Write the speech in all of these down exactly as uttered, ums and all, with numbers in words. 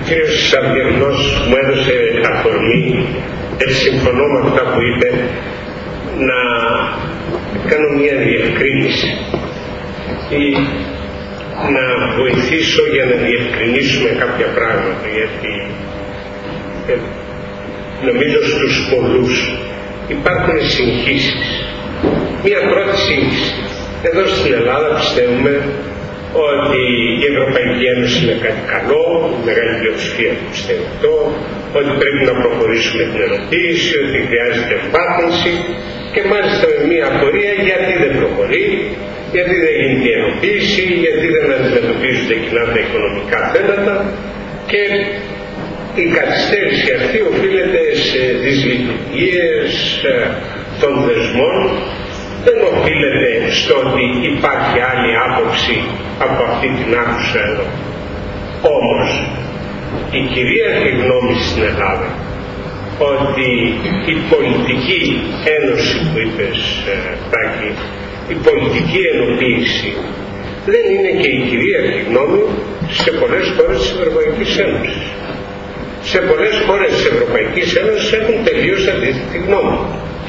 κύριος Σαμπιρνός μου έδωσε αφορμή, έτσι συμφωνώ με αυτά που είπε, να κάνω μια διευκρίνηση ή να βοηθήσω για να διευκρινίσουμε κάποια πράγματα, γιατί ε, νομίζω στους πολλούς υπάρχουν συγχύσεις. Μια πρώτη σύγχυση. Εδώ στην Ελλάδα πιστεύουμε ότι η Ευρωπαϊκή Ένωση είναι κάτι καλό, η μεγάλη πλειοψηφία του πιστεύει αυτό, ότι πρέπει να προχωρήσουμε την ενοποίηση, ότι χρειάζεται εμπάθυνση και μάλιστα με μια απορία γιατί δεν προχωρεί, γιατί δεν γίνεται η ενοποίηση, γιατί δεν αντιμετωπίζονται κοινά τα οικονομικά θέματα και η καθυστέρηση αυτή οφείλεται σε δυσλειτουργίες των δεσμών, δεν οφείλεται στο ότι υπάρχει άλλη άποψη από αυτή την άκουσα εδώ. Όμως η κυρίαρχη γνώμη στην Ελλάδα ότι η πολιτική ένωση που είπες Τάκη, η πολιτική ενοποίηση δεν είναι και η κυρίαρχη γνώμη σε πολλές χώρες της Ευρωπαϊκής Ένωσης. Σε πολλές χώρες της Ευρωπαϊκής Ένωσης έχουν τελείως αντίθετη γνώμη.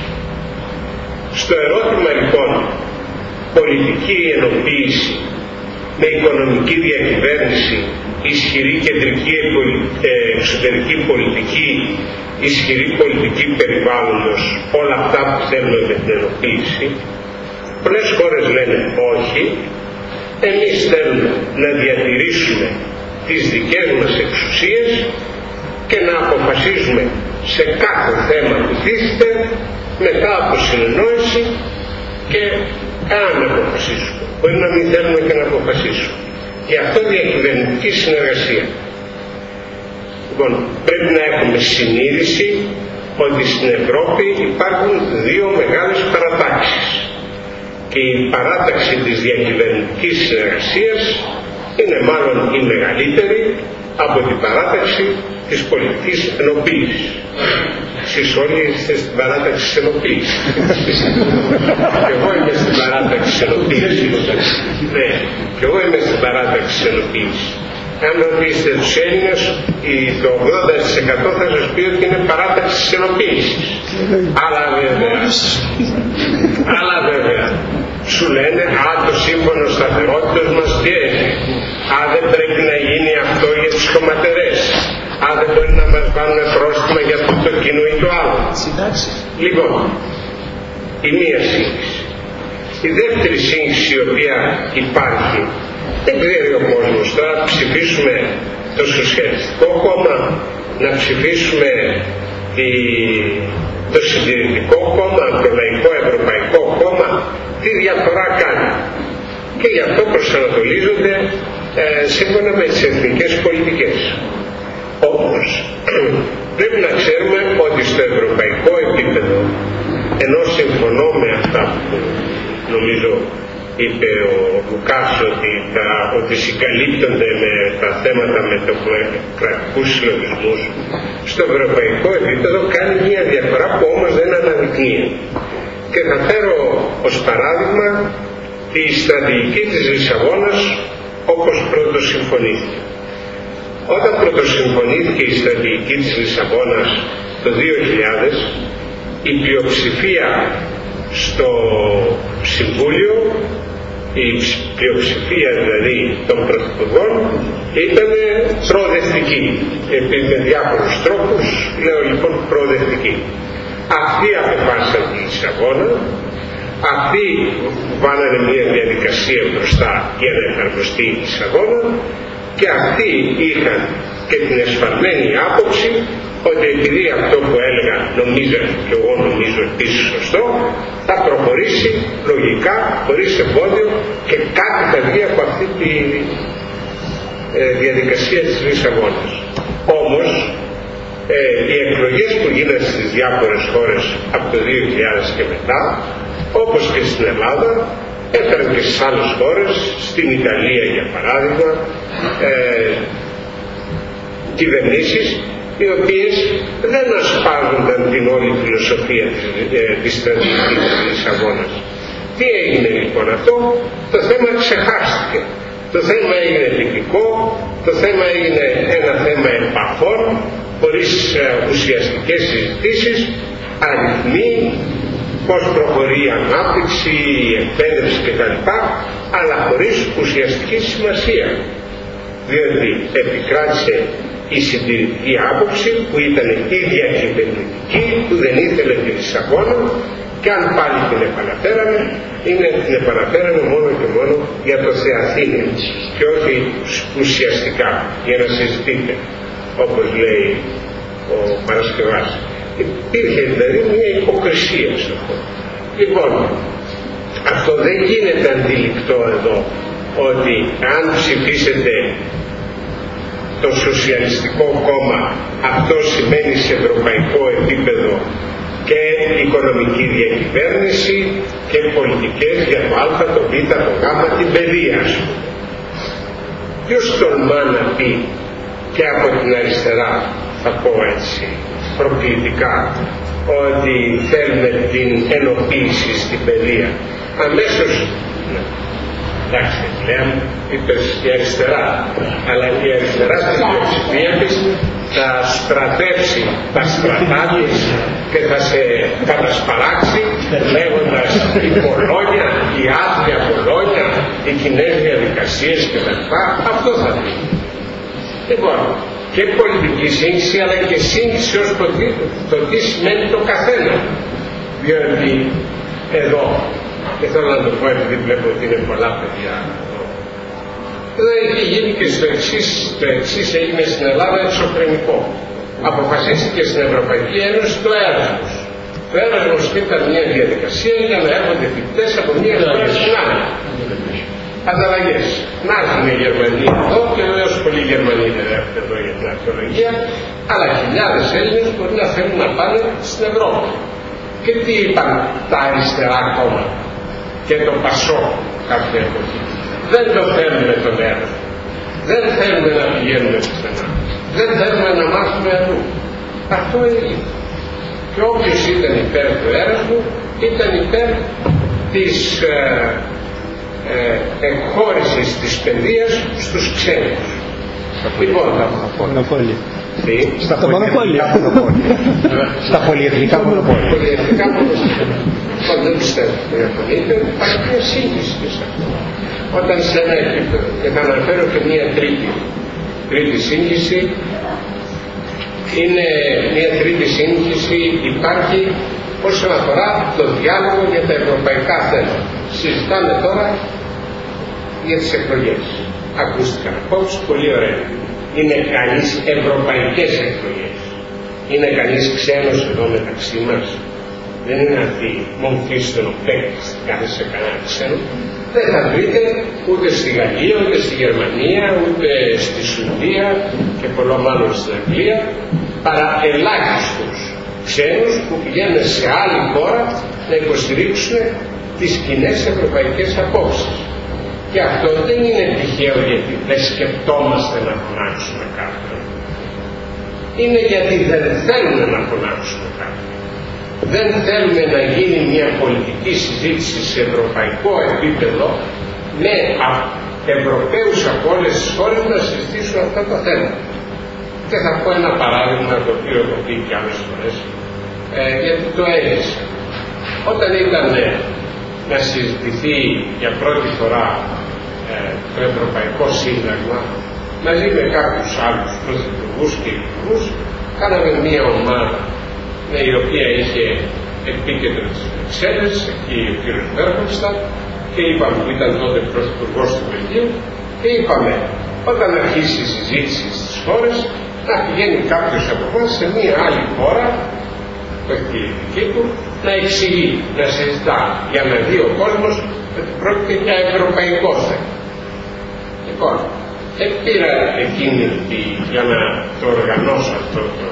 Στο ερώτημα λοιπόν πολιτική ενοποίηση με οικονομική διακυβέρνηση, ισχυρή κεντρική εξωτερική πολιτική, ισχυρή πολιτική περιβάλλοντος, όλα αυτά που θέλουμε με την ενοποίηση, πολλές χώρες λένε όχι, εμείς θέλουμε να διατηρήσουμε τις δικές μας εξουσίες και να αποφασίζουμε σε κάθε θέμα που τίθεται μετά από συνεννόηση και αν αποφασίσουμε. Μπορεί να μην θέλουμε και να αποφασίσουμε. Γι' αυτό διακυβερνητική συνεργασία. Λοιπόν, πρέπει να έχουμε συνείδηση ότι στην Ευρώπη υπάρχουν δύο μεγάλες παρατάξεις. Και η παράταξη της διακυβερνητικής συνεργασίας είναι μάλλον η μεγαλύτερη από την παράταξη της πολιτικής ενοποίησης. Εσείς όλοι είστε στην παράταξη της ενοποίησης. Και εγώ είμαι στην παράταξη της ενοποίησης. Ναι, και εγώ είμαι στην παράταξη της ενοποίησης. Αν ρωτήσετε τους Έλληνες, το ογδόντα τοις εκατό θα σας πει ότι είναι παράταξη της ενοποίησης. Αλλά βέβαια, αλλά βέβαια, σου λένε, α, το σύμφωνο σταθερότητας μας τι έχει. Α, δεν πρέπει να γίνει αυτό για τους χωματερές. Α, δεν μπορεί να μας βάλουν πρόστιμα για αυτό το κοινό ή το άλλο. Συντάξεις. Λοιπόν, η μία σύγχυση. Η δεύτερη σύγχυση η οποία υπάρχει, δεν ξέρει ο κόσμος, τώρα ψηφίσουμε το Σοσιαλιστικό Κόμμα, να ψηφίσουμε τη, το Συντηρητικό Κόμμα, το Λαϊκό Ευρωπαϊκό Κόμμα, τι διαφορά κάνει. Και γι' αυτό προσανατολίζονται ε, σύμφωνα με τις εθνικές πολιτικές. Όμως πρέπει να ξέρουμε ότι στο ευρωπαϊκό επίπεδο, ενώ συμφωνώ με αυτά που νομίζω είπε ο Λουκάς ότι, τα, ότι συγκαλύπτονται με τα θέματα με το κρατικούς συλλογισμούς, στο ευρωπαϊκό επίπεδο κάνει μια διαφορά που όμως δεν αναδεικνύει. Και θα φέρω ως παράδειγμα τη στρατηγική της Λισαβόνας όπως πρώτος συμφωνήθηκε. Όταν πρωτοσυμφωνήθηκε η στρατηγική της Λισαβόνας το δύο χιλιάδες, η πλειοψηφία στο Συμβούλιο, η πλειοψηφία δηλαδή των πρωθυπουργών, ήταν προοδευτική. Επί με διάφορους τρόπους, λέω λοιπόν προοδευτική. Αυτοί αποφάσισαν τη Λισαβόνα, αυτοί βάλανε μια διαδικασία μπροστά για να εφαρμοστεί η Λισαβόνα και αυτοί είχαν και την εσφαλμένη άποψη ότι επειδή αυτό που έλεγα νομίζω και εγώ νομίζω επίσης σωστό, θα προχωρήσει λογικά, χωρίς εμπόδιο και κάτι θα βγει από αυτή τη ε, διαδικασία της Λισαβόνας. Όμως ε, οι εκλογές που γίνανε στις διάφορες χώρες από το δύο χιλιάδες και μετά, όπως και στην Ελλάδα, έφεραν και στις άλλες χώρες, στην Ιταλία για παράδειγμα, ε, κυβερνήσεις οι οποίες δεν ασπάζονταν την όλη φιλοσοφία της, ε, της στρατηγικής της Λισαβόνας. Τι έγινε λοιπόν αυτό? Το θέμα ξεχάστηκε. Το θέμα έγινε τυπικό, το θέμα έγινε ένα θέμα χωρίς ουσιαστικές συζητήσεις, αριθμοί, πώς προχωρεί η ανάπτυξη, η εκπαίδευση κτλ, αλλά χωρίς ουσιαστική σημασία, διότι επικράτησε η συντηρητική άποψη που ήταν η διακυβερνητική, που δεν ήθελε τη Λισαβόνα, και αν πάλι την επαναφέραμε, είναι την επαναφέραμε μόνο και μόνο για το Θεαθήνιο και όχι ουσιαστικά για να συζητείτε, όπως λέει ο Παρασκευάς. Υπήρχε δηλαδή μια υποκρισία σε αυτό. Λοιπόν, αυτό δεν γίνεται αντιληπτό εδώ, ότι αν ψηφίσετε το Σοσιαλιστικό Κόμμα, αυτό σημαίνει σε ευρωπαϊκό επίπεδο και οικονομική διακυβέρνηση και πολιτικές για το Α, το Β, το Γ, την παιδεία. Ποιος τολμά να πει και από την αριστερά, θα πω έτσι προκλητικά, ότι θέλουμε την ενοποίηση στην παιδεία? Αμέσως, εντάξει, λέμε, είπες η αριστερά, αλλά η αριστερά στην πλειοψηφία της θα στρατεύσει τα στρατά της και θα σε κατασπαράξει λέγοντας η Πολόνια, η άθλια Πολόνια, οι κοινές διαδικασίες κτλ. Αυτό θα πει. Λοιπόν, και πολιτική σύγχυση, αλλά και σύγχυση ως το τι, το τι σημαίνει το καθένα. Διότι εδώ, και θέλω να το πω επειδή βλέπω ότι είναι πολλά παιδιά εδώ, εδώ έχει γίνει και στο εξής, το εξής έγινε στην Ελλάδα εξωφρενικό. Αποφασίστηκε στην Ευρωπαϊκή Ένωση το Έρασμος. Το Έρασμος ήταν μια διαδικασία για να έρχονται φοιτητές από μια χώρα στην άλλη. Ανταλλαγές. Να έρθουν οι Γερμανοί εδώ, και βεβαίως πολλοί Γερμανοί δεν έρχονται εδώ για την αρχαιολογία, αλλά χιλιάδες Έλληνες μπορεί να θέλουν να πάνε στην Ευρώπη. Και τι είπαν τα αριστερά κόμματα και το Πασό κάποια εποχή? Δεν το θέλουμε τον Έρασμο. Δεν θέλουμε να πηγαίνουμε πουθενά. Δεν θέλουμε να μάθουμε αλλού. Αυτό έγινε. Και όποιος ήταν υπέρ του Έρασμου ήταν υπέρ της ε, ε, εκχώρησης της παιδείας στους ξένους. Λοιπόν, μονοπόλια. Στα μονοπόλια. Στα πολυεθνικά μονοπόλια. Πολυεθνικά μονοπόλια. Λοιπόν, δεν πιστεύω. Διαφωνείτε, υπάρχει μια σύγχυση σε αυτό. Όταν σε ένα επίπεδο, και θα αναφέρω και μια τρίτη, τρίτη σύγχυση, είναι μια τρίτη σύγχυση, υπάρχει όσον αφορά το διάλογο για τα ευρωπαϊκά θέματα. Συζητάμε τώρα για τις εκλογές. Ακούστηκαν απόψεις, πολύ ωραία. Είναι κανείς ευρωπαϊκές εκλογές? Είναι κανείς ξένος εδώ μεταξύ μας? Δεν είναι αυτή μορφή στον παίκτη κάθε σε κανένα ξένο. Δεν θα βρείτε ούτε στη Γαλλία, ούτε στη Γερμανία, ούτε στη Σουηδία και πολλό μάλλον στην Αγγλία, παρά ελάχιστους ξένους που πηγαίνουν σε άλλη χώρα να υποστηρίξουν τις κοινές ευρωπαϊκές απόψεις. Και αυτό δεν είναι τυχαίο γιατί δεν σκεπτόμαστε να φωνάξουμε κάποιον. Είναι γιατί δεν θέλουμε να φωνάξουμε κάποιον. Δεν θέλουμε να γίνει μια πολιτική συζήτηση σε ευρωπαϊκό επίπεδο με Ευρωπαίους από όλες τις χώρες να συζητήσουν αυτά τα θέματα. Και θα πω ένα παράδειγμα το οποίο έχω πει και άλλες φορές, ε, γιατί το έζησα. Όταν ήταν ε, να συζητηθεί για πρώτη φορά ε, το Ευρωπαϊκό Σύνταγμα, μαζί με κάποιους άλλους πρωθυπουργούς και υπουργούς, κάναμε μια ομάδα με η οποία είχε επίκεντρο της Βρυξέλλες, εκεί ο κ. Βέρχοφστατ, και είπαμε, που ήταν τότε πρωθυπουργός του Βελγίου, και είπαμε, όταν αρχίσει η συζήτηση στις χώρες, να πηγαίνει κάποιος από εμάς σε μια άλλη χώρα, το έχει τη δική του, να εξηγεί, να συζητά, για να δει ο κόσμος ότι πρόκειται για ευρωπαϊκό θέμα. Λοιπόν, πήρα εκείνη για να το οργανώσω αυτό το,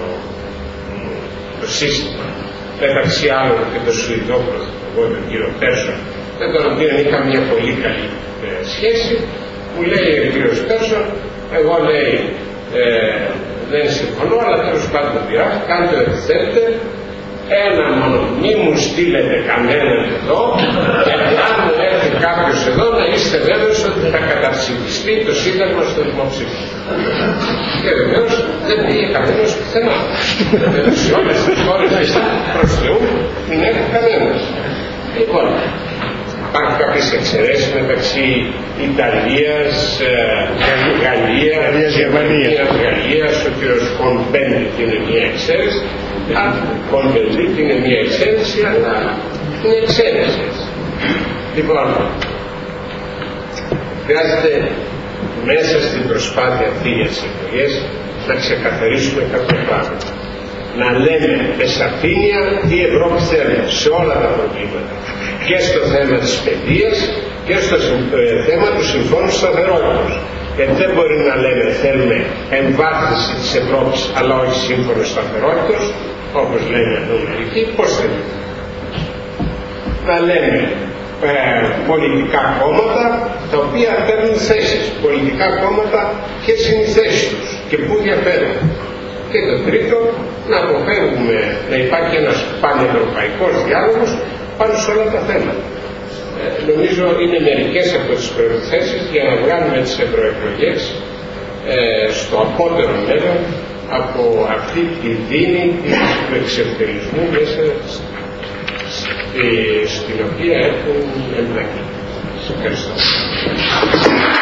το σύστημα, μεταξύ άλλων και το Σουηδό πρωθυπουργό, τον κύριο Πέρσον, με τον οποίο είχα μια πολύ καλή ε, σχέση, μου λέει ο κύριος Πέρσον, εγώ λέει ε, δεν συμφωνώ, αλλά τέλος πάντων δεν πειράζει, κάντε ό,τι θέλετε, ένα μόνο, μη μου στείλετε κανέναν εδώ, γιατί αν μου έρθει κάποιος εδώ να είστε βέβαιος ότι θα καταψηφιστεί το Σύνταγμα στο δημοψήφισμα. Και βεβαίως δεν πήγε κανένας πουθενά. Σε όλες τις χώρες προς Θεού δεν έχει κανένας. Λοιπόν, υπάρχουν κάποιες εξαιρέσεις μεταξύ Ιταλίας, Γαλλίας, Γερμανίας, Γαλλίας, ο κ. Κονπέντιτ είναι μια εξαίρεση, Κονπέντιτ είναι μια εξαίρεση, αλλά είναι εξαίρεση. Λοιπόν, χρειάζεται μέσα στην προσπάθεια αυτή για τις εκλογές να ξεκαθαρίσουμε κάποια πράγματα. Να λέμε με σαφήνεια τι Ευρώπη θέλει σε όλα τα προβλήματα. Και στο θέμα της παιδείας και στο θέμα του Συμφώνου Σταθερότητας. Γιατί δεν μπορεί να λέμε θέλουμε εμβάθυνση της Ευρώπης αλλά όχι Σύμφωνο Σταθερότητας, όπως λένε εδώ μερικοί. Πώς θέλουμε να λέμε ε, πολιτικά κόμματα τα οποία παίρνουν θέσεις. Πολιτικά κόμματα, ποιες είναι οι θέσεις τους και πού διαφέρουν. Και το τρίτο, να αποφεύγουμε να υπάρχει ένας πανευρωπαϊκός διάλογος πάνω σε όλα τα θέματα. Ε, νομίζω είναι μερικές από τις προϋποθέσεις για να βγάλουμε τις ευρωεκλογές ε, στο απότερο μέλλον από αυτή τη δίνη του εξευτελισμού μέσα στην οποία έχουν εμπλακεί. Ευχαριστώ.